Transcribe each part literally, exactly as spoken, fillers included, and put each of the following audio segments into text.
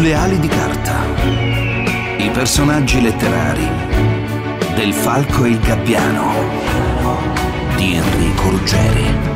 sulle ali di carta. I personaggi letterari del Falco e il Gabbiano di Enrico Ruggeri.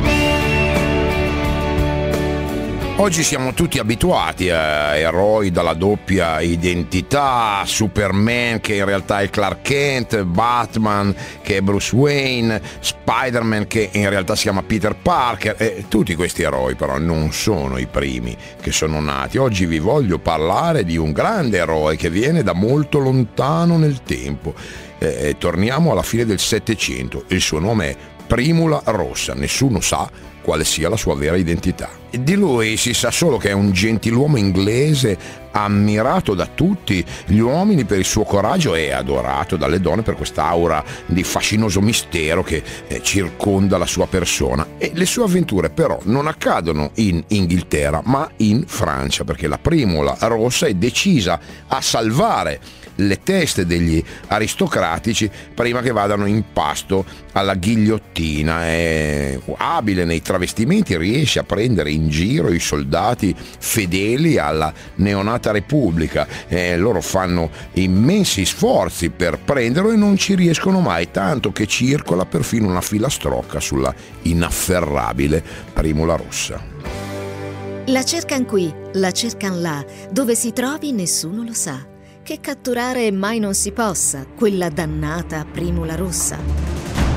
Oggi siamo tutti abituati a eroi dalla doppia identità, Superman che in realtà è Clark Kent, Batman che è Bruce Wayne, Spider-Man che in realtà si chiama Peter Parker. E tutti questi eroi però non sono i primi che sono nati. Oggi vi voglio parlare di un grande eroe che viene da molto lontano nel tempo. Eh, torniamo alla fine del Settecento. Il suo nome è Primula Rossa. Nessuno sa quale sia la sua vera identità. Di lui si sa solo che è un gentiluomo inglese ammirato da tutti gli uomini per il suo coraggio e adorato dalle donne per quest'aura di fascinoso mistero che eh, circonda la sua persona. E le sue avventure però non accadono in Inghilterra ma in Francia, perché la Primula Rossa è decisa a salvare le teste degli aristocratici prima che vadano in pasto alla ghigliottina. È abile nei travestimenti, riesce a prendere in giro i soldati fedeli alla neonata Repubblica. Eh, loro fanno immensi sforzi per prenderlo e non ci riescono mai, tanto che circola perfino una filastrocca sulla inafferrabile Primula Rossa. La cercan qui, la cercan là, dove si trovi nessuno lo sa. Che catturare mai non si possa quella dannata Primula Rossa.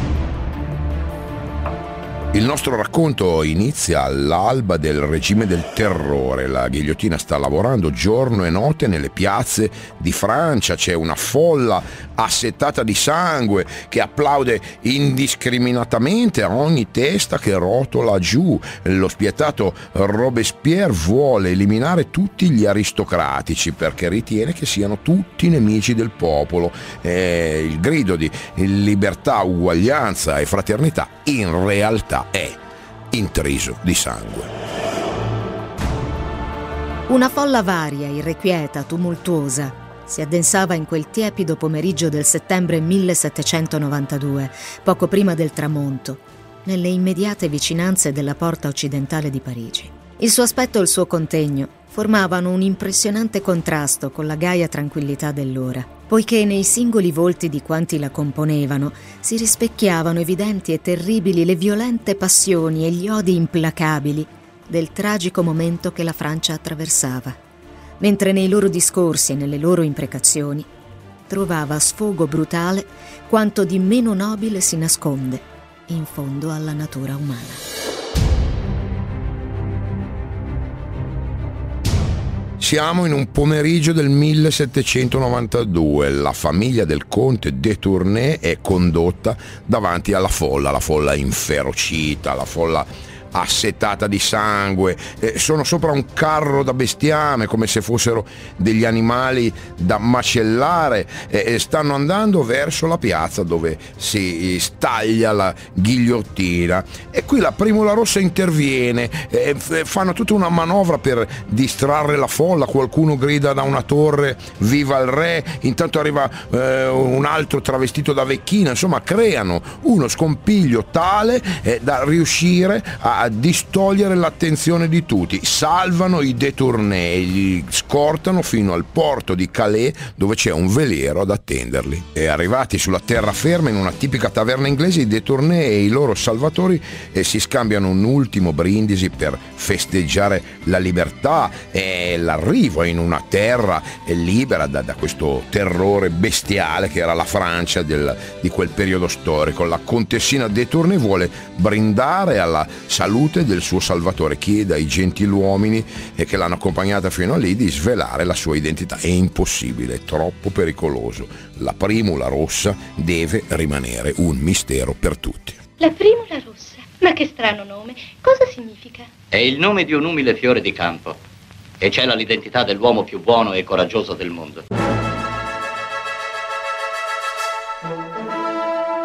Il nostro racconto inizia all'alba del regime del terrore. La ghigliottina sta lavorando giorno e notte nelle piazze di Francia. C'è una folla assettata di sangue che applaude indiscriminatamente a ogni testa che rotola giù. Lo spietato Robespierre vuole eliminare tutti gli aristocratici perché ritiene che siano tutti nemici del popolo. Eh, il grido di libertà, uguaglianza e fraternità in realtà è intriso di sangue. Una folla varia, irrequieta, tumultuosa si addensava in quel tiepido pomeriggio del settembre millesettecentonovantadue, poco prima del tramonto, nelle immediate vicinanze della porta occidentale di Parigi. Il suo aspetto e il suo contegno formavano un impressionante contrasto con la gaia tranquillità dell'ora, poiché nei singoli volti di quanti la componevano si rispecchiavano evidenti e terribili le violente passioni e gli odi implacabili del tragico momento che la Francia attraversava, mentre nei loro discorsi e nelle loro imprecazioni trovava sfogo brutale quanto di meno nobile si nasconde in fondo alla natura umana. Siamo in un pomeriggio del millesettecentonovantadue. La famiglia del conte de Tournai è condotta davanti alla folla, la folla inferocita, la folla assetata di sangue. Eh, sono sopra un carro da bestiame come se fossero degli animali da macellare e eh, stanno andando verso la piazza dove si staglia la ghigliottina. E qui la Primula Rossa interviene, eh, fanno tutta una manovra per distrarre la folla. Qualcuno grida da una torre viva il re, intanto arriva eh, un altro travestito da vecchina. Insomma, creano uno scompiglio tale eh, da riuscire a a distogliere l'attenzione di tutti. Salvano i de Tournai, li scortano fino al porto di Calais dove c'è un veliero ad attenderli. E arrivati sulla terraferma in una tipica taverna inglese, i de Tournai e i loro salvatori eh, si scambiano un ultimo brindisi per festeggiare la libertà e l'arrivo in una terra eh, libera da, da questo terrore bestiale che era la Francia del, di quel periodo storico. La contessina de Tournai vuole brindare alla salute del suo salvatore, chiede ai gentiluomini eh, che l'hanno accompagnata fino a lì di svelare la sua identità. È impossibile, è troppo pericoloso. La Primula Rossa deve rimanere un mistero per tutti. La Primula Rossa? Ma che strano nome. Cosa significa? È il nome di un umile fiore di campo e cela l'identità dell'uomo più buono e coraggioso del mondo.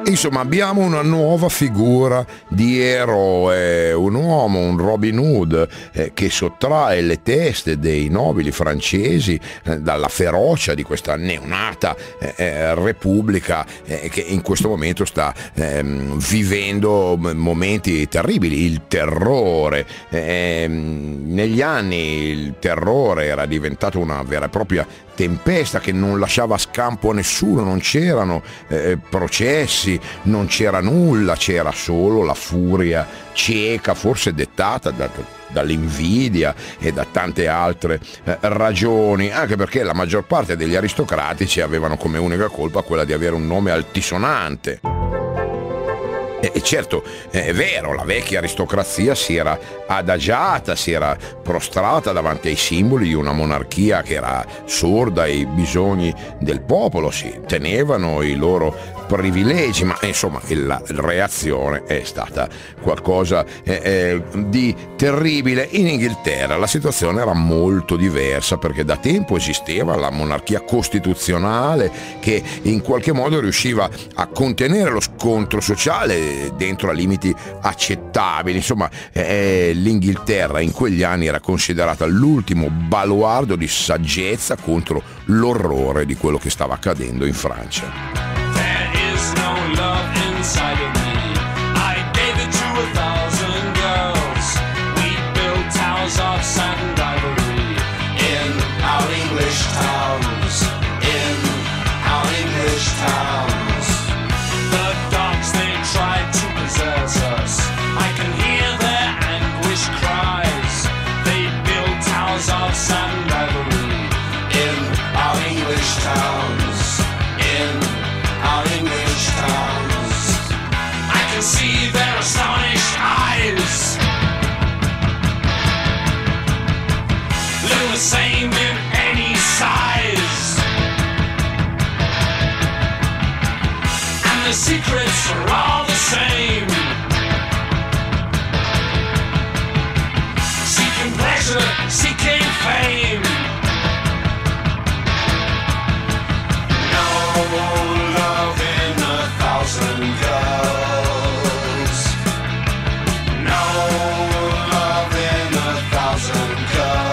Insomma, abbiamo una nuova figura di eroe, un uomo, un Robin Hood eh, che sottrae le teste dei nobili francesi eh, dalla ferocia di questa neonata eh, repubblica eh, che in questo momento sta eh, vivendo momenti terribili, il terrore. Eh, negli anni il terrore era diventato una vera e propria tempesta che non lasciava scampo a nessuno, non c'erano eh, processi, non c'era nulla, c'era solo la furia cieca, forse dettata da, dall'invidia e da tante altre eh, ragioni, anche perché la maggior parte degli aristocratici avevano come unica colpa quella di avere un nome altisonante. E certo, è vero, la vecchia aristocrazia si era adagiata, si era prostrata davanti ai simboli di una monarchia che era sorda ai bisogni del popolo, si tenevano i loro privilegi, ma insomma la reazione è stata qualcosa eh, eh, di terribile. In Inghilterra la situazione era molto diversa, perché da tempo esisteva la monarchia costituzionale che in qualche modo riusciva a contenere lo scontro sociale dentro a limiti accettabili. Insomma, eh, l'Inghilterra in quegli anni era considerata l'ultimo baluardo di saggezza contro l'orrore di quello che stava accadendo in Francia. Same in any size, and the secrets are all the same. Seeking pleasure, seeking fame. No love in a thousand girls. No love in a thousand girls.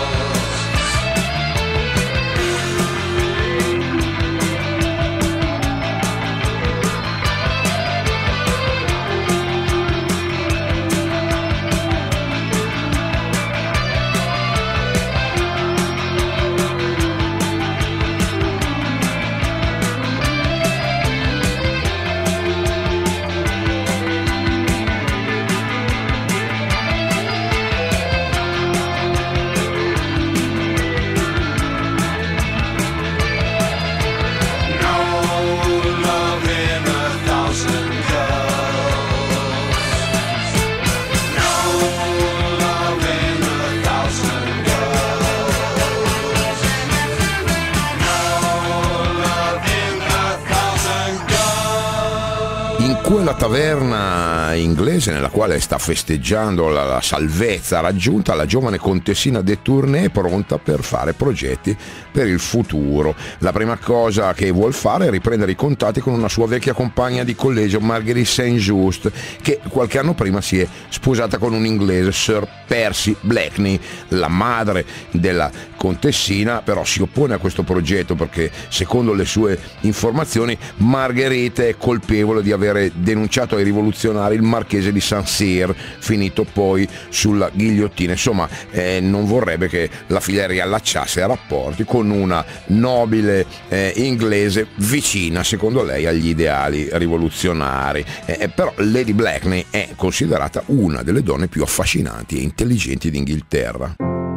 Quella taverna inglese nella quale sta festeggiando la, la salvezza raggiunta, la giovane contessina de Tournai è pronta per fare progetti per il futuro. La prima cosa che vuol fare è riprendere i contatti con una sua vecchia compagna di collegio, Marguerite Saint-Just, che qualche anno prima si è sposata con un inglese, Sir Percy Blakeney. La madre della contessina però si oppone a questo progetto perché, secondo le sue informazioni, Margherite è colpevole di avere denunciato ai rivoluzionari il marchese di Saint-Cyr, finito poi sulla ghigliottina. Insomma, eh, non vorrebbe che la figlia riallacciasse rapporti con una nobile eh, inglese vicina, secondo lei, agli ideali rivoluzionari. Eh, però Lady Blakeney è considerata una delle donne più affascinanti e intelligenti d'Inghilterra.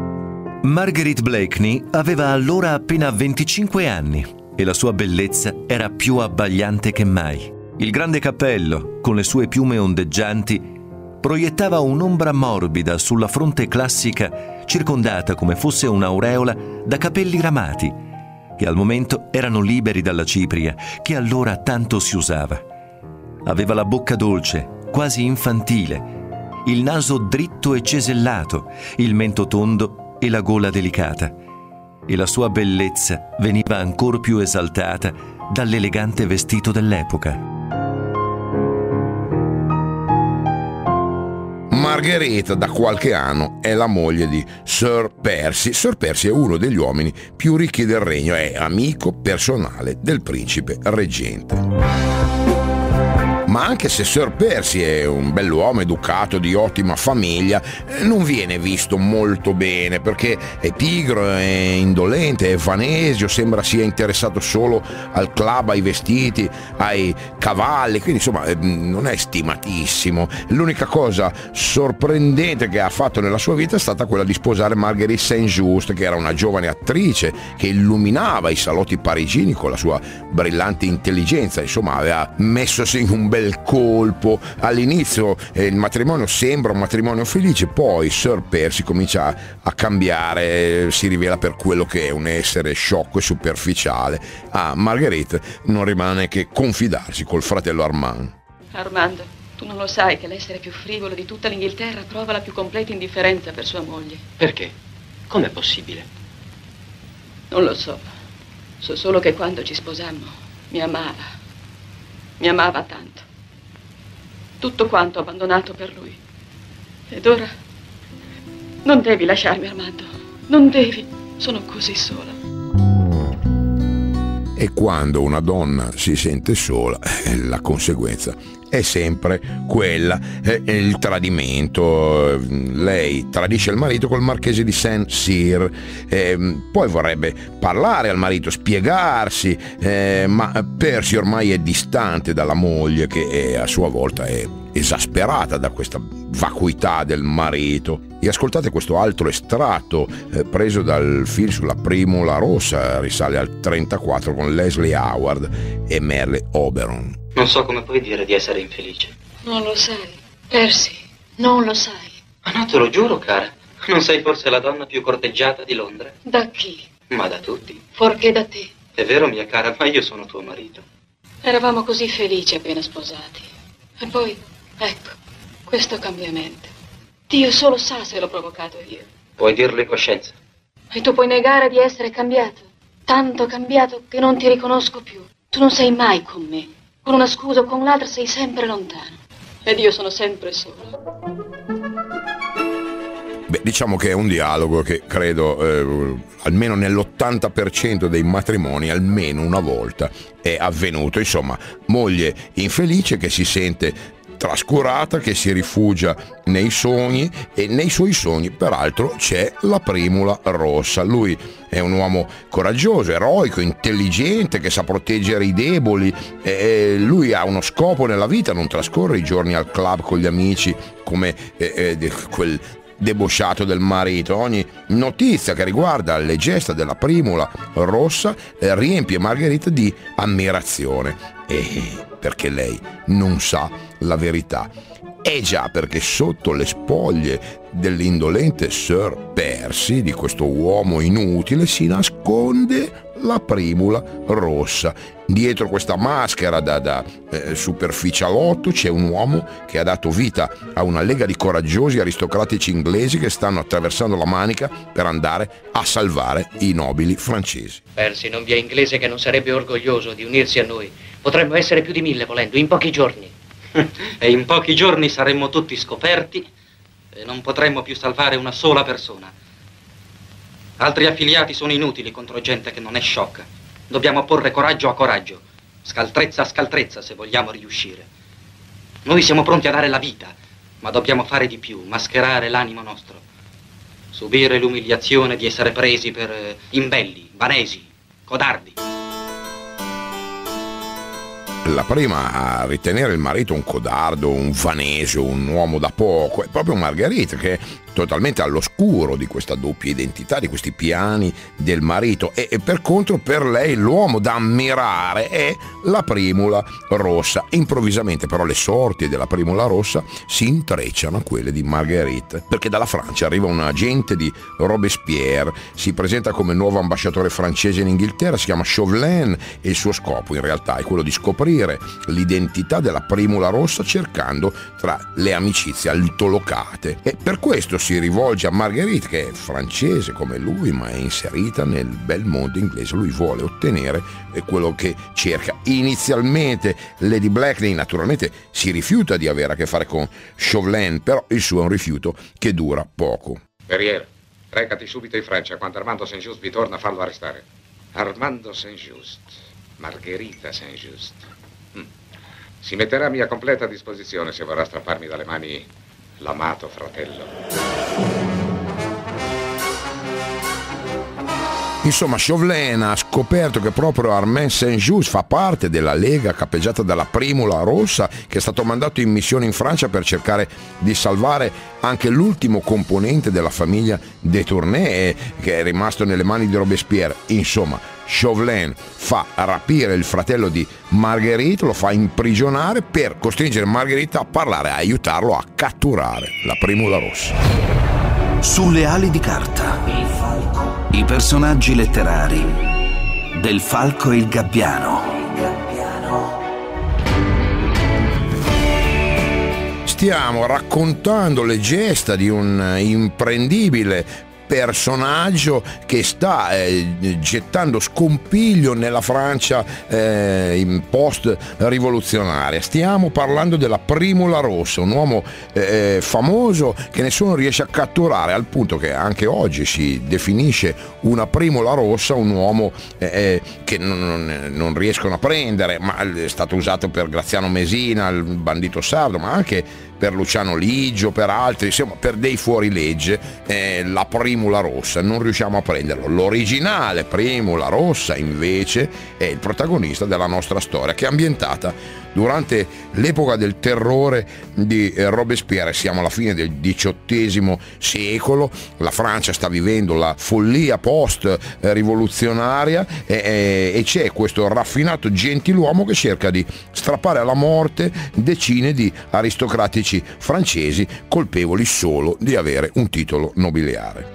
Marguerite Blakeney aveva allora appena venticinque anni e la sua bellezza era più abbagliante che mai. Il grande cappello, con le sue piume ondeggianti, proiettava un'ombra morbida sulla fronte classica, circondata come fosse un'aureola da capelli ramati, che al momento erano liberi dalla cipria, che allora tanto si usava. Aveva la bocca dolce, quasi infantile, il naso dritto e cesellato, il mento tondo e la gola delicata. E la sua bellezza veniva ancor più esaltata dall'elegante vestito dell'epoca. Marguerite da qualche anno è la moglie di Sir Percy. Sir Percy è uno degli uomini più ricchi del regno, è amico personale del principe reggente. Ma anche se Sir Percy è un bell'uomo educato, di ottima famiglia, non viene visto molto bene perché è pigro, è indolente, è vanesio, sembra sia interessato solo al club, ai vestiti, ai cavalli, quindi insomma non è stimatissimo. L'unica cosa sorprendente che ha fatto nella sua vita è stata quella di sposare Marguerite Saint-Just, che era una giovane attrice che illuminava i salotti parigini con la sua brillante intelligenza, insomma aveva messosi in un bel colpo. All'inizio eh, il matrimonio sembra un matrimonio felice, poi Sir Percy comincia a cambiare, eh, si rivela per quello che è, un essere sciocco e superficiale. A Marguerite non rimane che confidarsi col fratello Armand. Armando, tu non lo sai che l'essere più frivolo di tutta l'Inghilterra prova la più completa indifferenza per sua moglie? Perché? Com'è possibile? Non lo so. So solo che quando ci sposammo mi amava. Mi amava tanto. Tutto quanto ho abbandonato per lui. Ed ora non devi lasciarmi, Armando. Non devi. Sono così sola. E quando una donna si sente sola, la conseguenza è sempre quella, eh, il tradimento. Lei tradisce il marito col marchese di Saint-Cyr, eh, poi vorrebbe parlare al marito, spiegarsi, eh, ma Percy ormai è distante dalla moglie, che è, a sua volta è esasperata da questa vacuità del marito. E ascoltate questo altro estratto eh, preso dal film sulla Primula Rossa, risale al trentaquattro, con Leslie Howard e Merle Oberon. Non so come puoi dire di essere infelice. Non lo sai, Percy, non lo sai. Ma no, te lo giuro, cara. Non sei forse la donna più corteggiata di Londra? Da chi? Ma da tutti. Fuorché da te. È vero, mia cara, ma io sono tuo marito. Eravamo così felici appena sposati. E poi, ecco, questo cambiamento. Dio solo sa se l'ho provocato io. Puoi dirlo in coscienza. E tu puoi negare di essere cambiato? Tanto cambiato che non ti riconosco più. Tu non sei mai con me. Con una scusa o con l'altra sei sempre lontano. Ed io sono sempre sola. Beh, diciamo che è un dialogo che credo eh, almeno nell'ottanta per cento dei matrimoni almeno una volta è avvenuto. Insomma, moglie infelice che si sente trascurata, che si rifugia nei sogni, e nei suoi sogni peraltro c'è la Primula Rossa. Lui è un uomo coraggioso, eroico, intelligente, che sa proteggere i deboli, e lui ha uno scopo nella vita, non trascorre i giorni al club con gli amici come eh, eh, quel debosciato del marito. Ogni notizia che riguarda le gesta della Primula Rossa eh, riempie Marguerite di ammirazione, e perché lei non sa la verità. E già perché sotto le spoglie dell'indolente Sir Percy, di questo uomo inutile, si nasconde la Primula Rossa. Dietro questa maschera da, da eh, superficialotto c'è un uomo che ha dato vita a una lega di coraggiosi aristocratici inglesi che stanno attraversando la Manica per andare a salvare i nobili francesi. Percy, non vi è inglese che non sarebbe orgoglioso di unirsi a noi. Potremmo essere più di mille volendo, in pochi giorni. E in pochi giorni saremmo tutti scoperti e non potremmo più salvare una sola persona. Altri affiliati sono inutili contro gente che non è sciocca. Dobbiamo porre coraggio a coraggio, scaltrezza a scaltrezza se vogliamo riuscire. Noi siamo pronti a dare la vita, ma dobbiamo fare di più, mascherare l'animo nostro. Subire l'umiliazione di essere presi per eh, imbelli, vanesi, codardi. La prima a ritenere il marito un codardo, un vanesio, un uomo da poco è proprio Marguerite, che è totalmente all'oscuro di questa doppia identità, di questi piani del marito, e, e per contro per lei l'uomo da ammirare è la Primula Rossa. Improvvisamente però le sorti della Primula Rossa si intrecciano a quelle di Marguerite, perché dalla Francia arriva un agente di Robespierre, si presenta come nuovo ambasciatore francese in Inghilterra, si chiama Chauvelin, e il suo scopo in realtà è quello di scoprire l'identità della Primula Rossa cercando tra le amicizie altolocate, e per questo si si rivolge a Marguerite, che è francese come lui ma è inserita nel bel mondo inglese. Lui vuole ottenere quello che cerca. Inizialmente Lady Blakeney naturalmente si rifiuta di avere a che fare con Chauvelin, però il suo è un rifiuto che dura poco. Perrier, recati subito in Francia quando Armando Saint-Just vi torna a farlo arrestare. Armando Saint-Just, Margherita Saint-Just. Mm. Si metterà a mia completa disposizione se vorrà strapparmi dalle mani l'amato fratello. Insomma, Chauvelin ha scoperto che proprio Armand Saint-Just fa parte della lega capeggiata dalla Primula Rossa, che è stato mandato in missione in Francia per cercare di salvare anche l'ultimo componente della famiglia de Tournai, che è rimasto nelle mani di Robespierre. Insomma, Chauvelin fa rapire il fratello di Marguerite, lo fa imprigionare per costringere Marguerite a parlare, a aiutarlo a catturare la Primula Rossa. Sulle ali di carta, il falco. I personaggi letterari del Falco e il Gabbiano. Il Gabbiano. Stiamo raccontando le gesta di un imprendibile personaggio che sta eh, gettando scompiglio nella Francia eh, in post-rivoluzionaria. Stiamo parlando della Primula Rossa, un uomo eh, famoso che nessuno riesce a catturare, al punto che anche oggi si definisce una Primula Rossa un uomo eh, che non, non, non riescono a prendere, ma è stato usato per Graziano Mesina, il bandito sardo, ma anche per Luciano Ligio, per altri, insomma per dei fuorilegge. eh, la Primula Rossa non riusciamo a prenderlo. L'originale Primula Rossa invece è il protagonista della nostra storia, che è ambientata durante l'epoca del terrore di Robespierre. Siamo alla fine del diciottesimo secolo, la Francia sta vivendo la follia post-rivoluzionaria e, e c'è questo raffinato gentiluomo che cerca di strappare alla morte decine di aristocratici francesi colpevoli solo di avere un titolo nobiliare.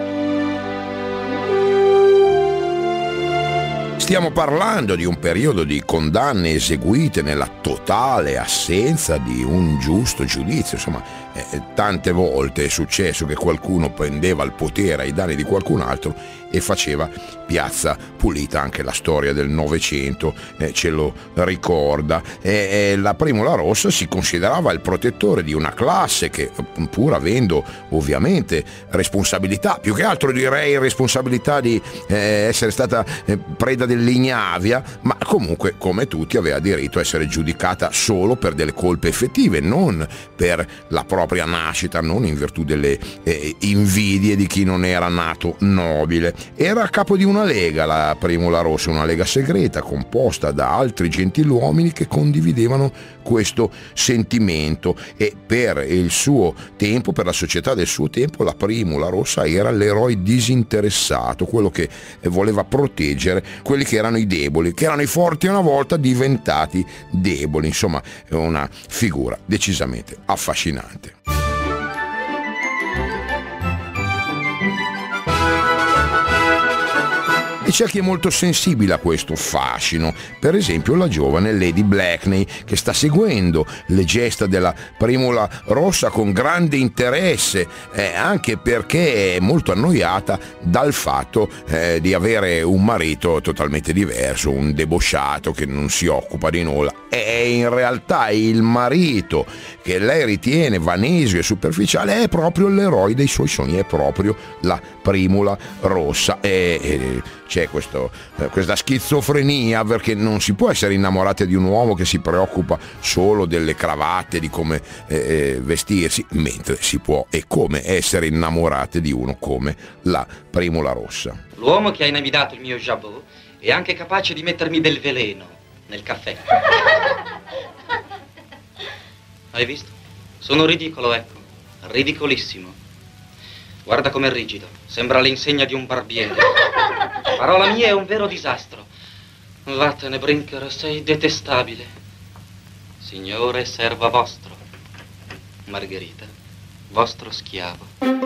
Stiamo parlando di un periodo di condanne eseguite nella totale assenza di un giusto giudizio. Insomma, eh, tante volte è successo che qualcuno prendeva il potere ai danni di qualcun altro e faceva piazza pulita. Anche la storia del Novecento eh, ce lo ricorda. E, e la Primula Rossa si considerava il protettore di una classe che, pur avendo ovviamente responsabilità, più che altro direi responsabilità di eh, essere stata eh, preda dell'ignavia, ma comunque come tutti aveva diritto a essere giudicata solo per delle colpe effettive, non per la propria nascita, non in virtù delle eh, invidie di chi non era nato nobile. Era a capo di una lega, la Primula Rossa, una lega segreta composta da altri gentiluomini che condividevano questo sentimento, e per il suo tempo, per la società del suo tempo, la Primula Rossa era l'eroe disinteressato, quello che voleva proteggere quelli che erano i deboli, che erano i forti una volta diventati deboli. Insomma, è una figura decisamente affascinante. E c'è chi è molto sensibile a questo fascino, per esempio la giovane Lady Blakeney, che sta seguendo le gesta della Primula Rossa con grande interesse, eh, anche perché è molto annoiata dal fatto eh, di avere un marito totalmente diverso, un debosciato che non si occupa di nulla. E in realtà il marito che lei ritiene vanesio e superficiale è proprio l'eroe dei suoi sogni, è proprio la Primula Rossa. E, e c'è questo, eh, questa schizofrenia, perché non si può essere innamorati di un uomo che si preoccupa solo delle cravatte, di come eh, vestirsi, mentre si può e come essere innamorati di uno come la Primula Rossa. L'uomo che ha inamidato il mio jabot è anche capace di mettermi del veleno nel caffè. Hai visto? Sono ridicolo, ecco, ridicolissimo. Guarda com'è rigido, sembra l'insegna di un barbiere. Parola mia, è un vero disastro. Vattene, Brinker, sei detestabile. Signore, serva vostro. Margherita, vostro schiavo.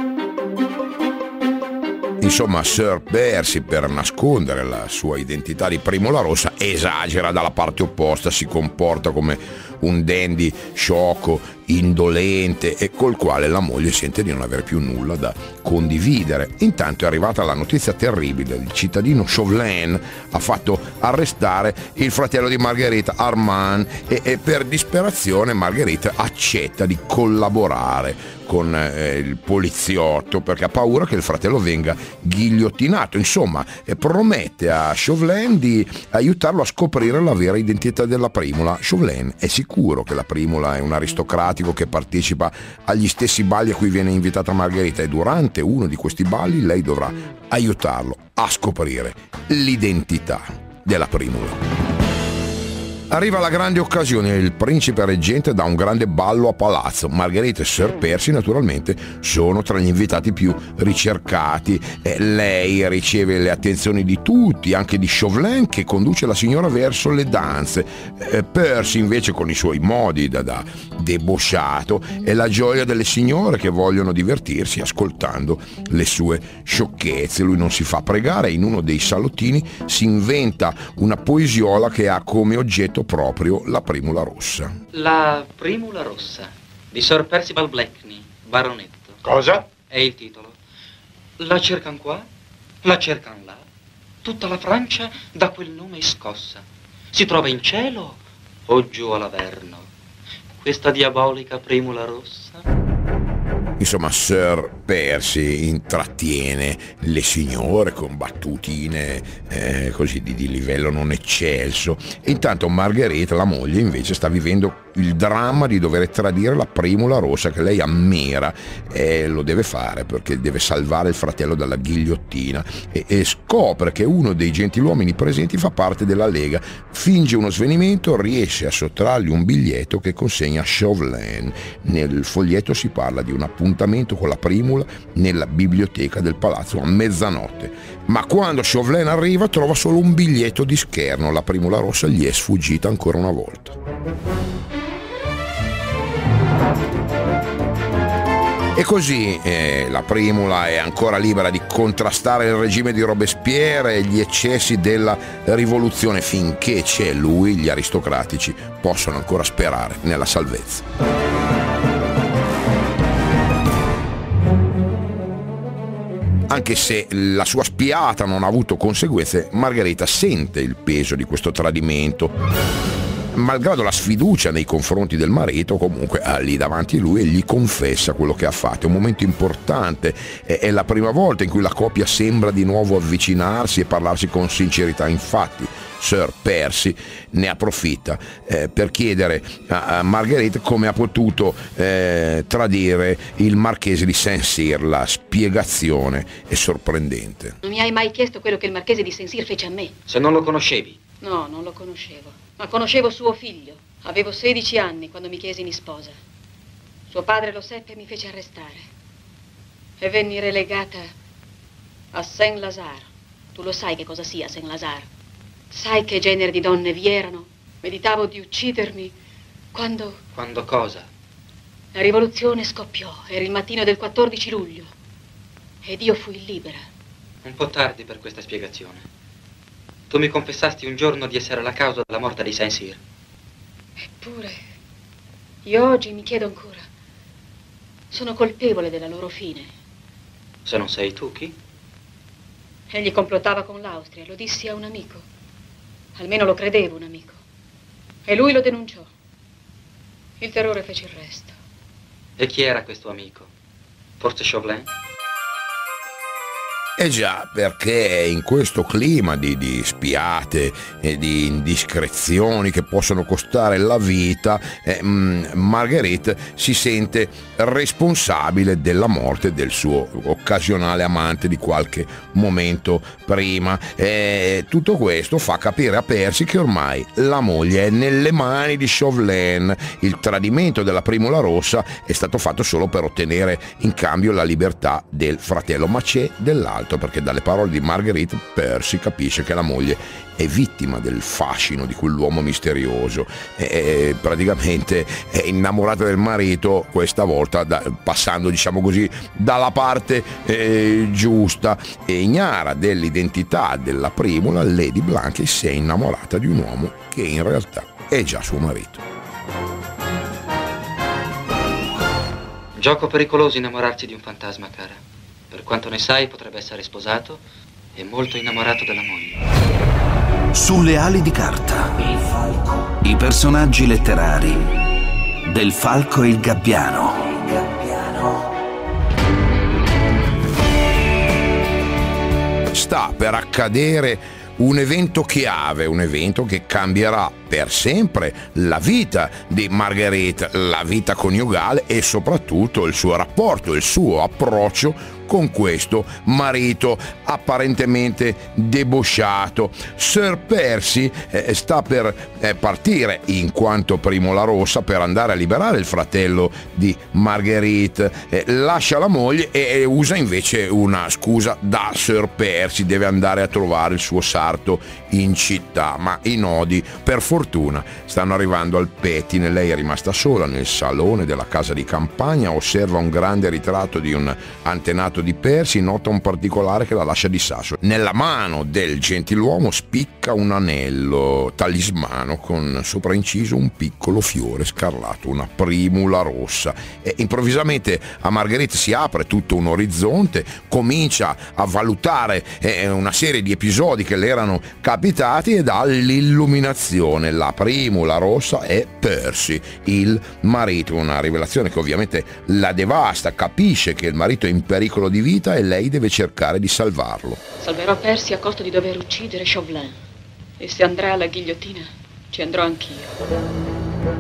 Insomma, Sir Percy, per nascondere la sua identità di Primula Rossa, esagera dalla parte opposta, si comporta come un dandy sciocco indolente e col quale la moglie sente di non avere più nulla da condividere. Intanto è arrivata la notizia terribile: il cittadino Chauvelin ha fatto arrestare il fratello di Marguerite, Armand, e, e per disperazione Marguerite accetta di collaborare con eh, il poliziotto perché ha paura che il fratello venga ghigliottinato. Insomma, eh, promette a Chauvelin di aiutarlo a scoprire la vera identità della Primula. Chauvelin è sicuro che la Primula è un aristocratico che partecipa agli stessi balli a cui viene invitata Margherita, e durante uno di questi balli lei dovrà aiutarlo a scoprire l'identità della Primula. Arriva la grande occasione: il principe reggente dà un grande ballo a palazzo. Margherita e Sir Percy naturalmente sono tra gli invitati più ricercati. Eh, lei riceve le attenzioni di tutti, anche di Chauvelin, che conduce la signora verso le danze. Eh, Percy invece, con i suoi modi da, da debosciato, è la gioia delle signore che vogliono divertirsi ascoltando le sue sciocchezze. Lui non si fa pregare e in uno dei salottini si inventa una poesiola che ha come oggetto proprio la Primula Rossa. La Primula Rossa di Sir Percival Blakeney, baronetto. Cosa? È il titolo. La cercan qua, la cercan là. Tutta la Francia da quel nome è scossa. Si trova in cielo o giù all'Averno. Questa diabolica Primula Rossa. Insomma, Sir Percy intrattiene le signore con battutine eh, così di, di livello non eccelso, e intanto Margherita, la moglie, invece sta vivendo il dramma di dover tradire la Primula Rossa che lei ammira, e lo deve fare perché deve salvare il fratello dalla ghigliottina, e, e scopre che uno dei gentiluomini presenti fa parte della Lega. Finge uno svenimento, riesce a sottrargli un biglietto che consegna a Chauvelin. Nel foglietto si parla di un appuntamento con la Primula nella biblioteca del palazzo a mezzanotte, ma quando Chauvelin arriva trova solo un biglietto di scherno. La Primula Rossa gli è sfuggita ancora una volta. E così eh, la Primula è ancora libera di contrastare il regime di Robespierre e gli eccessi della rivoluzione. Finché c'è lui, gli aristocratici possono ancora sperare nella salvezza. Anche se la sua spiata non ha avuto conseguenze, Margherita sente il peso di questo tradimento. Malgrado la sfiducia nei confronti del marito, comunque è lì davanti a lui e gli confessa quello che ha fatto. È un momento importante, è la prima volta in cui la coppia sembra di nuovo avvicinarsi e parlarsi con sincerità. Infatti Sir Percy ne approfitta eh, per chiedere a, a Margherita come ha potuto eh, tradire il marchese di Saint-Cyr. La spiegazione è sorprendente. Non mi hai mai chiesto quello che il marchese di Saint-Cyr fece a me? Se non lo conoscevi? No, non lo conoscevo. Ma conoscevo suo figlio. Avevo sedici anni quando mi chiesi in sposa. Suo padre lo seppe e mi fece arrestare. E venni relegata a Saint-Lazare. Tu lo sai che cosa sia Saint-Lazare? Sai che genere di donne vi erano? Meditavo di uccidermi quando... Quando cosa? La rivoluzione scoppiò. Era il mattino del quattordici luglio. Ed io fui libera. Un po' tardi per questa spiegazione. Tu mi confessasti un giorno di essere la causa della morte di Saint-Cyr. Eppure, io oggi mi chiedo ancora, sono colpevole della loro fine. Se non sei tu, chi? Egli complottava con l'Austria, lo dissi a un amico. Almeno lo credevo un amico. E lui lo denunciò. Il terrore fece il resto. E chi era questo amico? Forse Chauvelin? Eh già, perché in questo clima di, di spiate e di indiscrezioni che possono costare la vita, eh, Marguerite si sente responsabile della morte del suo occasionale amante di qualche momento prima. E tutto questo fa capire a Percy che ormai la moglie è nelle mani di Chauvelin. Il tradimento della Primula Rossa è stato fatto solo per ottenere in cambio la libertà del fratello, ma c'è dell'altro, perché dalle parole di Marguerite Percy capisce che la moglie è vittima del fascino di quell'uomo misterioso e praticamente è innamorata del marito, questa volta da, passando, diciamo così, dalla parte eh, giusta, e ignara dell'identità della Primula. Lady Blanche si è innamorata di un uomo che in realtà è già suo marito. Gioco pericoloso innamorarsi di un fantasma, cara. Per quanto ne sai, potrebbe essere sposato e molto innamorato della moglie. Sulle ali di carta. Il falco. I personaggi letterari del Falco e il Gabbiano. Il Gabbiano. Sta per accadere un evento chiave, un evento che cambierà per sempre la vita di Marguerite, la vita coniugale e soprattutto il suo rapporto, il suo approccio con questo marito apparentemente debosciato. Sir Percy eh, sta per eh, partire in quanto Primo la Rossa per andare a liberare il fratello di Marguerite, eh, lascia la moglie e, e usa invece una scusa da Sir Percy, deve andare a trovare il suo sarto in città, ma i nodi per fortuna stanno arrivando al pettine. Lei è rimasta sola nel salone della casa di campagna, osserva un grande ritratto di un antenato di Percy, nota un particolare che la lascia di sasso. Nella mano del gentiluomo spicca un anello talismano con sopra inciso un piccolo fiore scarlato, una primula rossa, e improvvisamente a Marguerite si apre tutto un orizzonte, comincia a valutare eh, una serie di episodi che le erano capitati ed ha l'illuminazione. La primula rossa è Percy, il marito, una rivelazione che ovviamente la devasta, capisce che il marito è in pericolo di vita e lei deve cercare di salvarlo. Salverò Percy a costo di dover uccidere Chauvelin. E se andrà alla ghigliottina, ci andrò anch'io.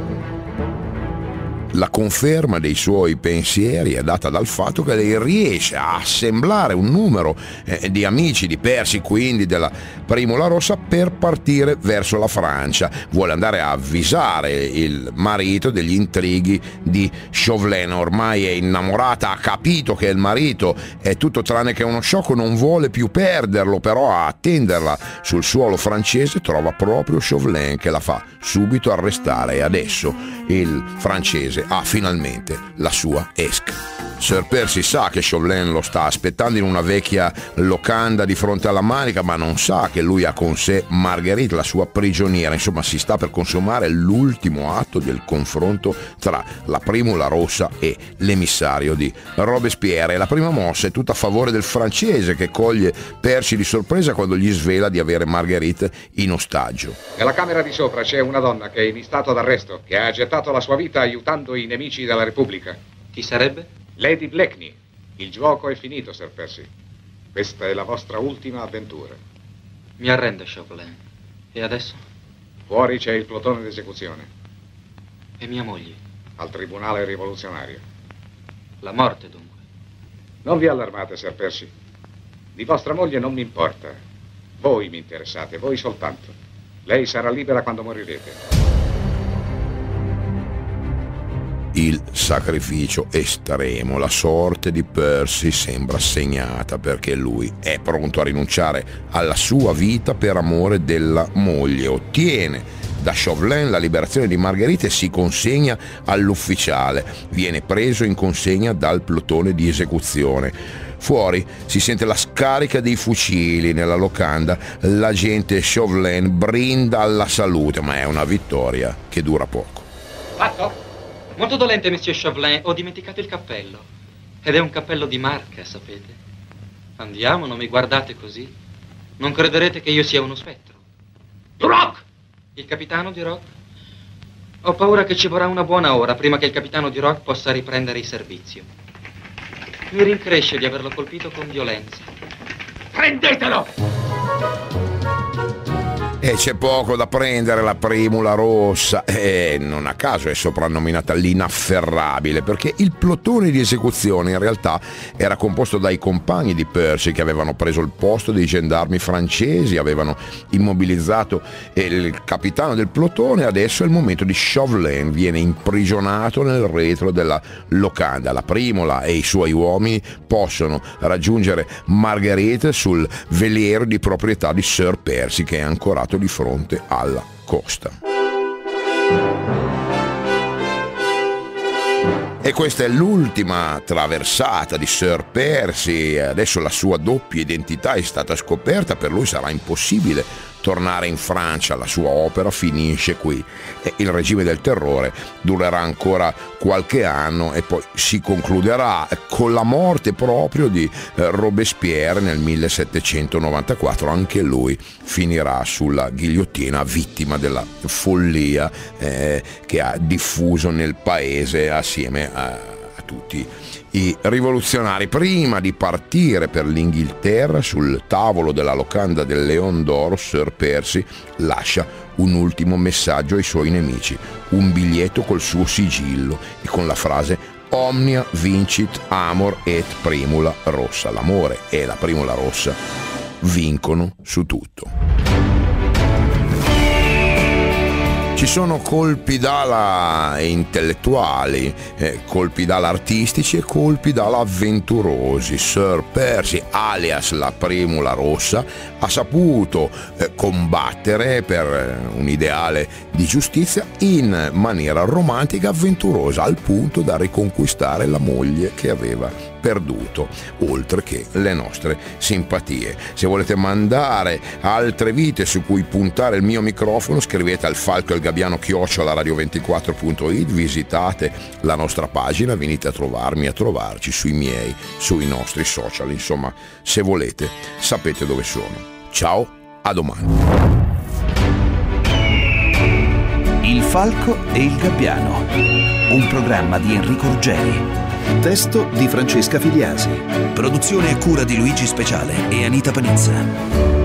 La conferma dei suoi pensieri è data dal fatto che lei riesce a assemblare un numero eh, di amici di Percy, quindi della Primula Rossa, per partire verso la Francia. Vuole andare a avvisare il marito degli intrighi di Chauvelin. Ormai è innamorata, ha capito che il marito è tutto tranne che uno sciocco, non vuole più perderlo, però a attenderla sul suolo francese trova proprio Chauvelin, che la fa subito arrestare, e adesso il francese ha finalmente la sua esca. Sir Percy sa che Chauvelin lo sta aspettando in una vecchia locanda di fronte alla Manica, ma non sa che lui ha con sé Marguerite, la sua prigioniera. Insomma, si sta per consumare l'ultimo atto del confronto tra la Primula Rossa e l'emissario di Robespierre. E la prima mossa è tutta a favore del francese, che coglie Percy di sorpresa quando gli svela di avere Marguerite in ostaggio. Nella camera di sopra c'è una donna che è in stato d'arresto, che ha gettato la sua vita aiutando i nemici della Repubblica. Chi sarebbe? Lady Blakeney. Il gioco è finito, Sir Percy. Questa è la vostra ultima avventura. Mi arrendo, Chauvelin. E adesso? Fuori c'è il plotone d'esecuzione. E mia moglie? Al tribunale rivoluzionario. La morte, dunque. Non vi allarmate, Sir Percy. Di vostra moglie non mi importa. Voi mi interessate, voi soltanto. Lei sarà libera quando morirete. Il sacrificio estremo, la sorte di Percy sembra segnata, perché lui è pronto a rinunciare alla sua vita per amore della moglie. Ottiene da Chauvelin la liberazione di Marguerite e si consegna all'ufficiale. Viene preso in consegna dal plotone di esecuzione. Fuori si sente la scarica dei fucili nella locanda. L'agente Chauvelin brinda alla salute, ma è una vittoria che dura poco. Fatto? Molto dolente, Monsieur Chauvelin, ho dimenticato il cappello. Ed è un cappello di marca, sapete. Andiamo, non mi guardate così. Non crederete che io sia uno spettro. Duroc! Il capitano Duroc? Ho paura che ci vorrà una buona ora prima che il capitano Duroc possa riprendere il servizio. Mi rincresce di averlo colpito con violenza. Prendetelo! E c'è poco da prendere la Primula Rossa, e non a caso è soprannominata l'inafferrabile, perché il plotone di esecuzione in realtà era composto dai compagni di Percy, che avevano preso il posto dei gendarmi francesi, avevano immobilizzato il capitano del plotone. Adesso è il momento di Chauvelin, viene imprigionato nel retro della locanda. La Primula e i suoi uomini possono raggiungere Marguerite sul veliero di proprietà di Sir Percy, che è ancorato di fronte alla costa. E questa è l'ultima traversata di Sir Percy. Adesso la sua doppia identità è stata scoperta, per lui sarà impossibile tornare in Francia. La sua opera finisce qui e il regime del terrore durerà ancora qualche anno e poi si concluderà con la morte proprio di Robespierre nel millesettecentonovantaquattro. Anche lui finirà sulla ghigliottina, vittima della follia eh, che ha diffuso nel paese assieme a, a tutti i rivoluzionari. Prima di partire per l'Inghilterra, sul tavolo della locanda del Leon d'Oro, Sir Percy lascia un ultimo messaggio ai suoi nemici, un biglietto col suo sigillo e con la frase Omnia vincit amor et primula rossa. L'amore e la primula rossa vincono su tutto. Ci sono colpi d'ala intellettuali, eh, colpi d'ala artistici e colpi d'ala avventurosi. Sir Percy, alias la primula rossa, ha saputo eh, combattere per un ideale di giustizia in maniera romantica e avventurosa, al punto da riconquistare la moglie che aveva perduto, oltre che le nostre simpatie. Se volete mandare altre vite su cui puntare il mio microfono, scrivete al falco il gabbiano chiocciola radio ventiquattro punto it, visitate la nostra pagina, venite a trovarmi, a trovarci sui miei, sui nostri social, insomma, se volete sapete dove sono. Ciao, a domani. Il falco e il gabbiano, un programma di Enrico Ruggeri. Testo di Francesca Filiasi. Produzione e cura di Luigi Speciale e Anita Panizza.